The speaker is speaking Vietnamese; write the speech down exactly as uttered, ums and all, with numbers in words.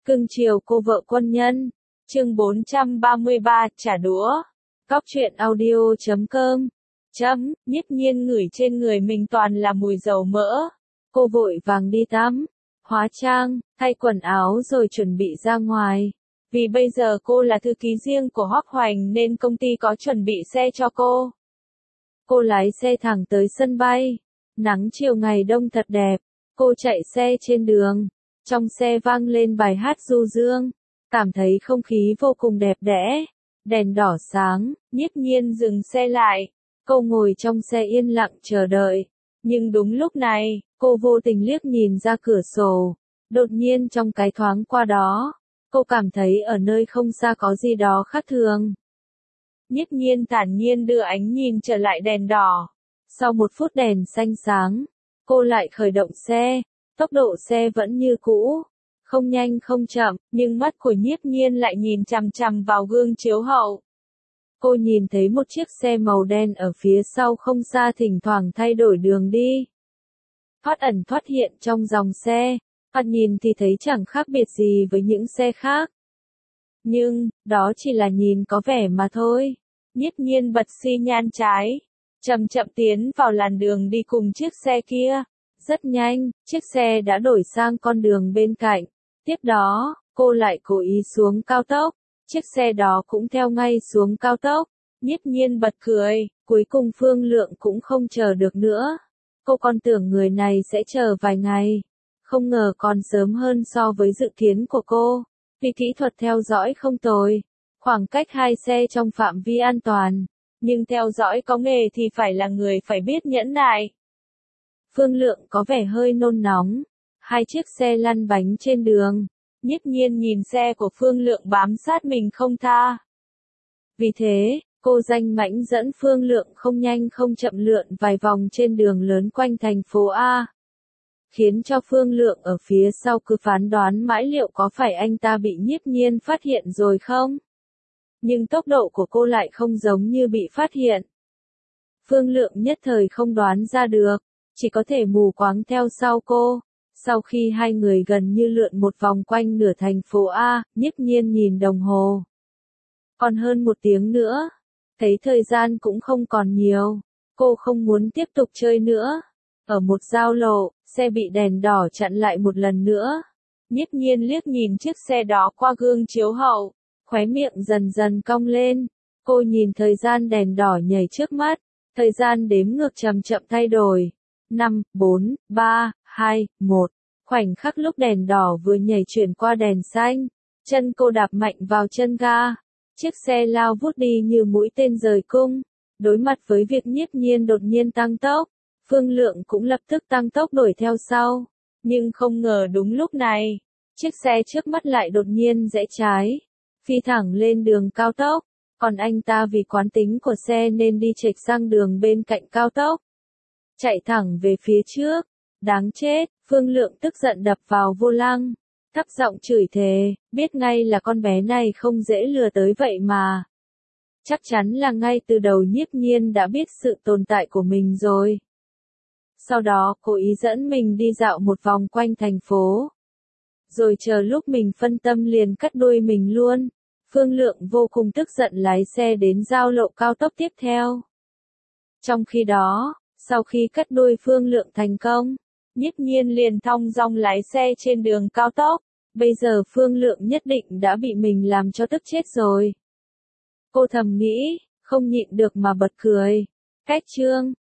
Cưng chiều cô vợ quân nhân. Chương bốn trăm ba mươi ba, trả đũa. Cóc truyện audio chấm com. Chấm, Nhiếp Nhiên ngửi trên người mình toàn là mùi dầu mỡ. Cô vội vàng đi tắm, hóa trang, thay quần áo rồi chuẩn bị ra ngoài. Vì bây giờ cô là thư ký riêng của Hoắc Hoành nên công ty có chuẩn bị xe cho cô. Cô lái xe thẳng tới sân bay. Nắng chiều ngày đông thật đẹp. Cô chạy xe trên đường. Trong xe vang lên bài hát du dương. Cảm thấy không khí vô cùng đẹp đẽ. Đèn đỏ sáng, Nhiếp Nhiên dừng xe lại. Cô ngồi trong xe yên lặng chờ đợi. Nhưng đúng lúc này, cô vô tình liếc nhìn ra cửa sổ. Đột nhiên trong cái thoáng qua đó, cô cảm thấy ở nơi không xa có gì đó khác thường. Nhiếp Nhiên thản nhiên đưa ánh nhìn trở lại đèn đỏ. Sau một phút đèn xanh sáng, cô lại khởi động xe. Tốc độ xe vẫn như cũ, không nhanh không chậm, nhưng mắt của Nhiếp Nhiên lại nhìn chằm chằm vào gương chiếu hậu. Cô nhìn thấy một chiếc xe màu đen ở phía sau không xa thỉnh thoảng thay đổi đường đi. Thoát ẩn thoát hiện trong dòng xe, thoạt nhìn thì thấy chẳng khác biệt gì với những xe khác. Nhưng, đó chỉ là nhìn có vẻ mà thôi. Nhiếp Nhiên bật xi nhan trái, chậm chậm tiến vào làn đường đi cùng chiếc xe kia. Rất nhanh, chiếc xe đã đổi sang con đường bên cạnh. Tiếp đó, cô lại cố ý xuống cao tốc. Chiếc xe đó cũng theo ngay xuống cao tốc. Nhiếp Nhiên bật cười, cuối cùng Phương Lượng cũng không chờ được nữa. Cô còn tưởng người này sẽ chờ vài ngày. Không ngờ còn sớm hơn so với dự kiến của cô. Vì kỹ thuật theo dõi không tồi. Khoảng cách hai xe trong phạm vi an toàn. Nhưng theo dõi có nghề thì phải là người phải biết nhẫn nại. Phương Lượng có vẻ hơi nôn nóng. Hai chiếc xe lăn bánh trên đường. Nhiếp Nhiên nhìn xe của Phương Lượng bám sát mình không tha. Vì thế, cô danh mãnh dẫn Phương Lượng không nhanh không chậm lượn vài vòng trên đường lớn quanh thành phố A. Khiến cho Phương Lượng ở phía sau cứ phán đoán mãi liệu có phải anh ta bị Nhiếp Nhiên phát hiện rồi không? Nhưng tốc độ của cô lại không giống như bị phát hiện. Phương Lượng nhất thời không đoán ra được. Chỉ có thể mù quáng theo sau cô. Sau khi hai người gần như lượn một vòng quanh nửa thành phố A, Nhiếp Nhiên nhìn đồng hồ. Còn hơn một tiếng nữa. Thấy thời gian cũng không còn nhiều. Cô không muốn tiếp tục chơi nữa. Ở một giao lộ, xe bị đèn đỏ chặn lại một lần nữa. Nhiếp Nhiên liếc nhìn chiếc xe đó qua gương chiếu hậu. Khóe miệng dần dần cong lên. Cô nhìn thời gian đèn đỏ nhảy trước mắt. Thời gian đếm ngược chậm chậm thay đổi. năm, bốn, ba, hai, một. Khoảnh khắc lúc đèn đỏ vừa nhảy chuyển qua đèn xanh, chân cô đạp mạnh vào chân ga. Chiếc xe lao vút đi như mũi tên rời cung. Đối mặt với việc Nhiếp Nhiên đột nhiên tăng tốc, Phương Lượng cũng lập tức tăng tốc đuổi theo sau. Nhưng không ngờ đúng lúc này, chiếc xe trước mắt lại đột nhiên rẽ trái, phi thẳng lên đường cao tốc. Còn anh ta vì quán tính của xe nên đi chệch sang đường bên cạnh cao tốc. Chạy thẳng về phía trước. Đáng chết, Phương Lượng tức giận đập vào vô lăng. Thấp giọng chửi thề, biết ngay là con bé này không dễ lừa tới vậy mà. Chắc chắn là ngay từ đầu Nhiếp Nhiên đã biết sự tồn tại của mình rồi. Sau đó cố ý dẫn mình đi dạo một vòng quanh thành phố. Rồi chờ lúc mình phân tâm liền cắt đuôi mình luôn. Phương Lượng vô cùng tức giận lái xe đến giao lộ cao tốc tiếp theo. Trong khi đó, sau khi cắt đuôi Phương Lượng thành công, Nhiếp Nhiên liền thong dong lái xe trên đường cao tốc. Bây giờ Phương Lượng nhất định đã bị mình làm cho tức chết rồi. Cô thầm nghĩ, không nhịn được mà bật cười. Cách chương